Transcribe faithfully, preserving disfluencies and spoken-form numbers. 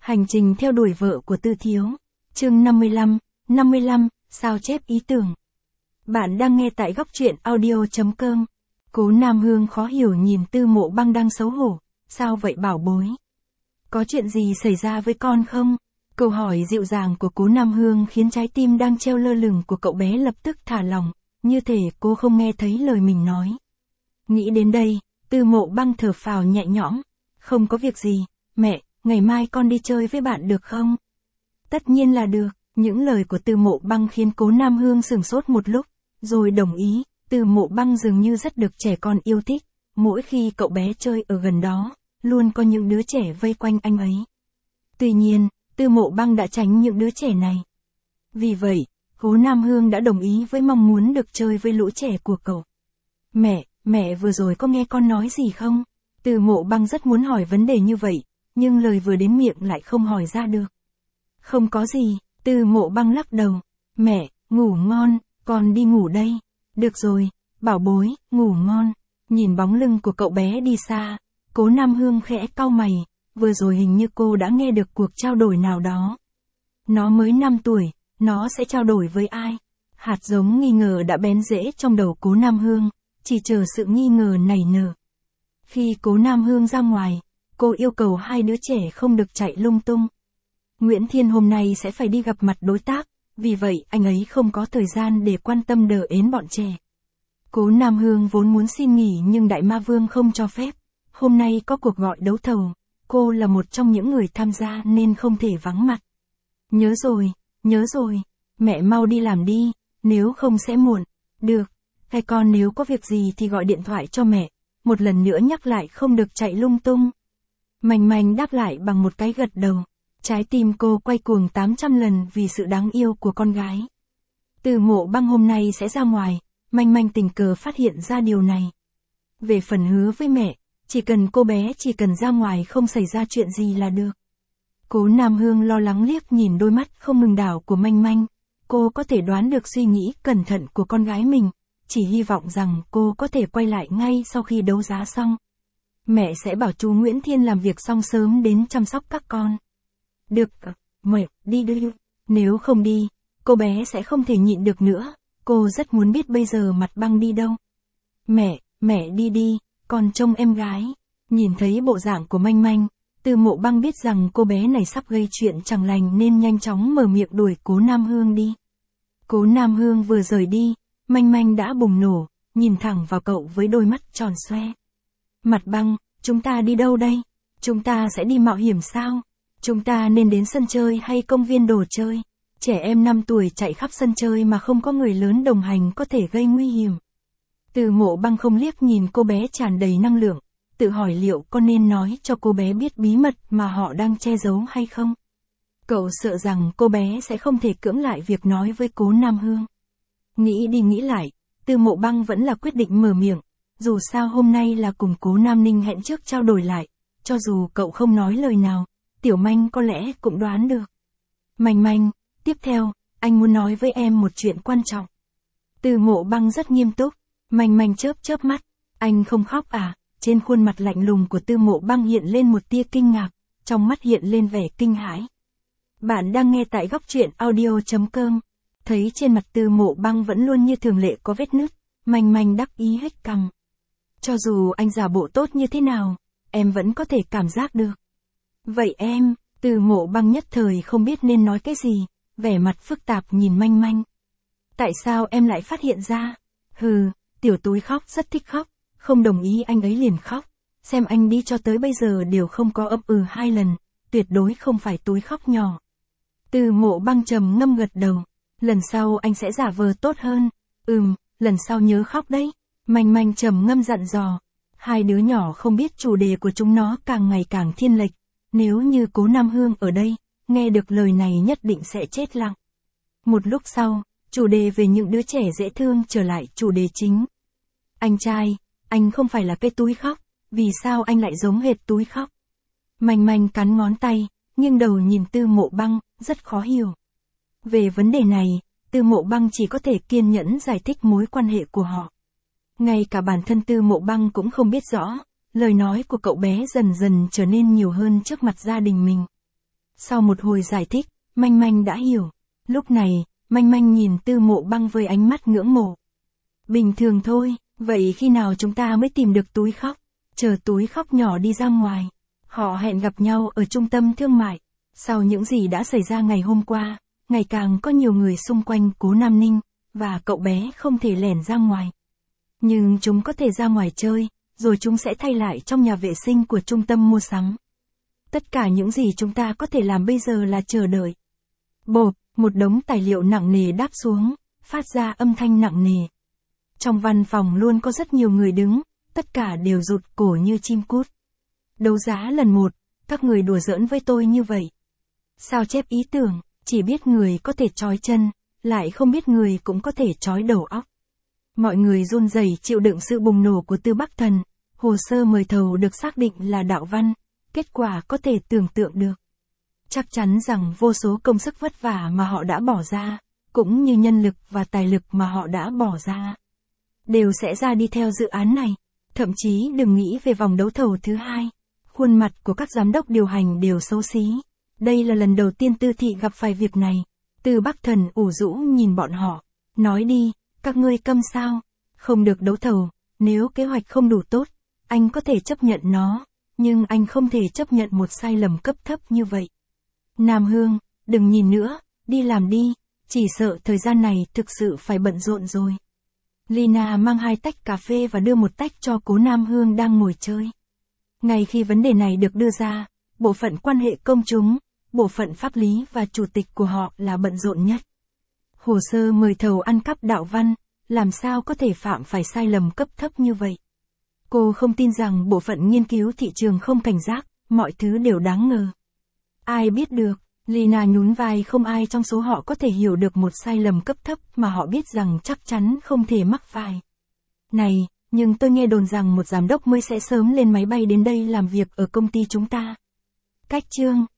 Hành trình theo đuổi vợ của Tư Thiếu. Chương năm mươi lăm, năm mươi lăm, sao chép ý tưởng. Bạn đang nghe tại góc truyện audio chấm com. Cố Nam Hương khó hiểu nhìn Tư Mộ Băng đang xấu hổ. Sao vậy bảo bối? Có chuyện gì xảy ra với con không? Câu hỏi dịu dàng của Cố Nam Hương khiến trái tim đang treo lơ lửng của cậu bé lập tức thả lỏng, như thể cô không nghe thấy lời mình nói. Nghĩ đến đây, Tư Mộ Băng thở phào nhẹ nhõm. Không có việc gì, mẹ, ngày mai con đi chơi với bạn được không? Tất nhiên là được. Những lời của Tư Mộ Băng khiến Cố Nam Hương sửng sốt một lúc, rồi đồng ý. Tư Mộ Băng dường như rất được trẻ con yêu thích, mỗi khi cậu bé chơi ở gần đó, luôn có những đứa trẻ vây quanh anh ấy. Tuy nhiên, Tư Mộ Băng đã tránh những đứa trẻ này. Vì vậy, Cố Nam Hương đã đồng ý với mong muốn được chơi với lũ trẻ của cậu. Mẹ, mẹ vừa rồi có nghe con nói gì không? Tư Mộ Băng rất muốn hỏi vấn đề như vậy, nhưng lời vừa đến miệng lại không hỏi ra được. Không có gì, Tư Mộ Băng lắc đầu. Mẹ, ngủ ngon, con đi ngủ đây. Được rồi, bảo bối, ngủ ngon. Nhìn bóng lưng của cậu bé đi xa, Cố Nam Hương khẽ cau mày, vừa rồi hình như cô đã nghe được cuộc trao đổi nào đó. Nó mới năm tuổi, nó sẽ trao đổi với ai? Hạt giống nghi ngờ đã bén rễ trong đầu Cố Nam Hương, chỉ chờ sự nghi ngờ nảy nở. Khi Cố Nam Hương ra ngoài, cô yêu cầu hai đứa trẻ không được chạy lung tung. Nguyễn Thiên hôm nay sẽ phải đi gặp mặt đối tác, vì vậy anh ấy không có thời gian để quan tâm đờ ến bọn trẻ. Cố Nam Hương vốn muốn xin nghỉ nhưng Đại Ma Vương không cho phép. Hôm nay có cuộc gọi đấu thầu, cô là một trong những người tham gia nên không thể vắng mặt. Nhớ rồi, nhớ rồi, mẹ mau đi làm đi, nếu không sẽ muộn. Được, hai con nếu có việc gì thì gọi điện thoại cho mẹ, một lần nữa nhắc lại không được chạy lung tung. Mành Mành đáp lại bằng một cái gật đầu. Trái tim cô quay cuồng tám trăm lần vì sự đáng yêu của con gái. Tư Mộ Băng hôm nay sẽ ra ngoài, Mành Mành tình cờ phát hiện ra điều này. Về phần hứa với mẹ, chỉ cần cô bé chỉ cần ra ngoài không xảy ra chuyện gì là được. Cố Nam Hương lo lắng liếc nhìn đôi mắt không ngừng đảo của Mành Mành. Cô có thể đoán được suy nghĩ cẩn thận của con gái mình, chỉ hy vọng rằng cô có thể quay lại ngay sau khi đấu giá xong. Mẹ sẽ bảo chú Nguyễn Thiên làm việc xong sớm đến chăm sóc các con. Được, mẹ, đi đi. Nếu không đi, cô bé sẽ không thể nhịn được nữa. Cô rất muốn biết bây giờ Mặt Băng đi đâu. Mẹ, mẹ đi đi, con trông em gái. Nhìn thấy bộ dạng của Manh Manh, Tư Mộ Băng biết rằng cô bé này sắp gây chuyện chẳng lành nên nhanh chóng mở miệng đuổi Cố Nam Hương đi. Cố Nam Hương vừa rời đi, Manh Manh đã bùng nổ, nhìn thẳng vào cậu với đôi mắt tròn xoe. Mặt Băng, chúng ta đi đâu đây? Chúng ta sẽ đi mạo hiểm sao? Chúng ta nên đến sân chơi hay công viên đồ chơi? Trẻ em năm tuổi chạy khắp sân chơi mà không có người lớn đồng hành có thể gây nguy hiểm. Tư Mộ Băng không liếc nhìn cô bé tràn đầy năng lượng, tự hỏi liệu có nên nói cho cô bé biết bí mật mà họ đang che giấu hay không? Cậu sợ rằng cô bé sẽ không thể cưỡng lại việc nói với Cố Nam Hương. Nghĩ đi nghĩ lại, Tư Mộ Băng vẫn là quyết định mở miệng, dù sao hôm nay là cùng Cố Nam Ninh hẹn trước trao đổi lại, cho dù cậu không nói lời nào. Tiểu Manh có lẽ cũng đoán được. Manh Manh, tiếp theo, anh muốn nói với em một chuyện quan trọng. Tư Mộ Băng rất nghiêm túc. Manh Manh chớp chớp mắt. Anh không khóc à? Trên khuôn mặt lạnh lùng của Tư Mộ Băng hiện lên một tia kinh ngạc, trong mắt hiện lên vẻ kinh hãi. Bạn đang nghe tại góc truyện audio chấm com. Thấy trên mặt Tư Mộ Băng vẫn luôn như thường lệ có vết nứt, Manh Manh đắc ý hết cằm. Cho dù anh giả bộ tốt như thế nào, em vẫn có thể cảm giác được. Vậy em, Tư Mộ Băng nhất thời không biết nên nói cái gì, vẻ mặt phức tạp nhìn Manh Manh. Tại sao em lại phát hiện ra? Hừ, tiểu túi khóc rất thích khóc, không đồng ý anh ấy liền khóc. Xem anh đi cho tới bây giờ đều không có ấp ừ hai lần, tuyệt đối không phải túi khóc nhỏ. Tư Mộ Băng trầm ngâm gật đầu, lần sau anh sẽ giả vờ tốt hơn. Ừm, lần sau nhớ khóc đấy. Manh Manh trầm ngâm dặn dò. Hai đứa nhỏ không biết chủ đề của chúng nó càng ngày càng thiên lệch. Nếu như Cố Nam Hương ở đây, nghe được lời này nhất định sẽ chết lặng. Một lúc sau, chủ đề về những đứa trẻ dễ thương trở lại chủ đề chính. Anh trai, anh không phải là cái túi khóc, vì sao anh lại giống hệt túi khóc? Manh Manh cắn ngón tay, nghiêng đầu nhìn Tư Mộ Băng, rất khó hiểu. Về vấn đề này, Tư Mộ Băng chỉ có thể kiên nhẫn giải thích mối quan hệ của họ. Ngay cả bản thân Tư Mộ Băng cũng không biết rõ. Lời nói của cậu bé dần dần trở nên nhiều hơn trước mặt gia đình mình. Sau một hồi giải thích, Manh Manh đã hiểu. Lúc này, Manh Manh nhìn Tư Mộ Băng với ánh mắt ngưỡng mộ. Bình thường thôi, vậy khi nào chúng ta mới tìm được túi khóc? Chờ túi khóc nhỏ đi ra ngoài. Họ hẹn gặp nhau ở trung tâm thương mại. Sau những gì đã xảy ra ngày hôm qua, ngày càng có nhiều người xung quanh Cố Nam Ninh, và cậu bé không thể lẻn ra ngoài. Nhưng chúng có thể ra ngoài chơi, rồi chúng sẽ thay lại trong nhà vệ sinh của trung tâm mua sắm. Tất cả những gì chúng ta có thể làm bây giờ là chờ đợi. Bộp, một đống tài liệu nặng nề đáp xuống, phát ra âm thanh nặng nề. Trong văn phòng luôn có rất nhiều người đứng, tất cả đều rụt cổ như chim cút. Đấu giá lần một, các người đùa giỡn với tôi như vậy. Sao chép ý tưởng, chỉ biết người có thể trói chân, lại không biết người cũng có thể trói đầu óc. Mọi người run rẩy chịu đựng sự bùng nổ của Tư Bắc Thần, hồ sơ mời thầu được xác định là đạo văn, kết quả có thể tưởng tượng được. Chắc chắn rằng vô số công sức vất vả mà họ đã bỏ ra, cũng như nhân lực và tài lực mà họ đã bỏ ra, đều sẽ ra đi theo dự án này. Thậm chí đừng nghĩ về vòng đấu thầu thứ hai. Khuôn mặt của các giám đốc điều hành đều xấu xí. Đây là lần đầu tiên Tư thị gặp phải việc này. Tư Bắc Thần ủ rũ nhìn bọn họ. Nói đi, các ngươi câm sao? Không được đấu thầu, nếu kế hoạch không đủ tốt, anh có thể chấp nhận nó, nhưng anh không thể chấp nhận một sai lầm cấp thấp như vậy. Nam Hương, đừng nhìn nữa, đi làm đi, chỉ sợ thời gian này thực sự phải bận rộn rồi. Lina mang hai tách cà phê và đưa một tách cho Cố Nam Hương đang ngồi chơi. Ngay khi vấn đề này được đưa ra, bộ phận quan hệ công chúng, bộ phận pháp lý và chủ tịch của họ là bận rộn nhất. Hồ sơ mời thầu ăn cắp đạo văn, làm sao có thể phạm phải sai lầm cấp thấp như vậy? Cô không tin rằng bộ phận nghiên cứu thị trường không cảnh giác, mọi thứ đều đáng ngờ. Ai biết được, Lina nhún vai, không ai trong số họ có thể hiểu được một sai lầm cấp thấp mà họ biết rằng chắc chắn không thể mắc phải. Này, nhưng tôi nghe đồn rằng một giám đốc mới sẽ sớm lên máy bay đến đây làm việc ở công ty chúng ta. Cách chương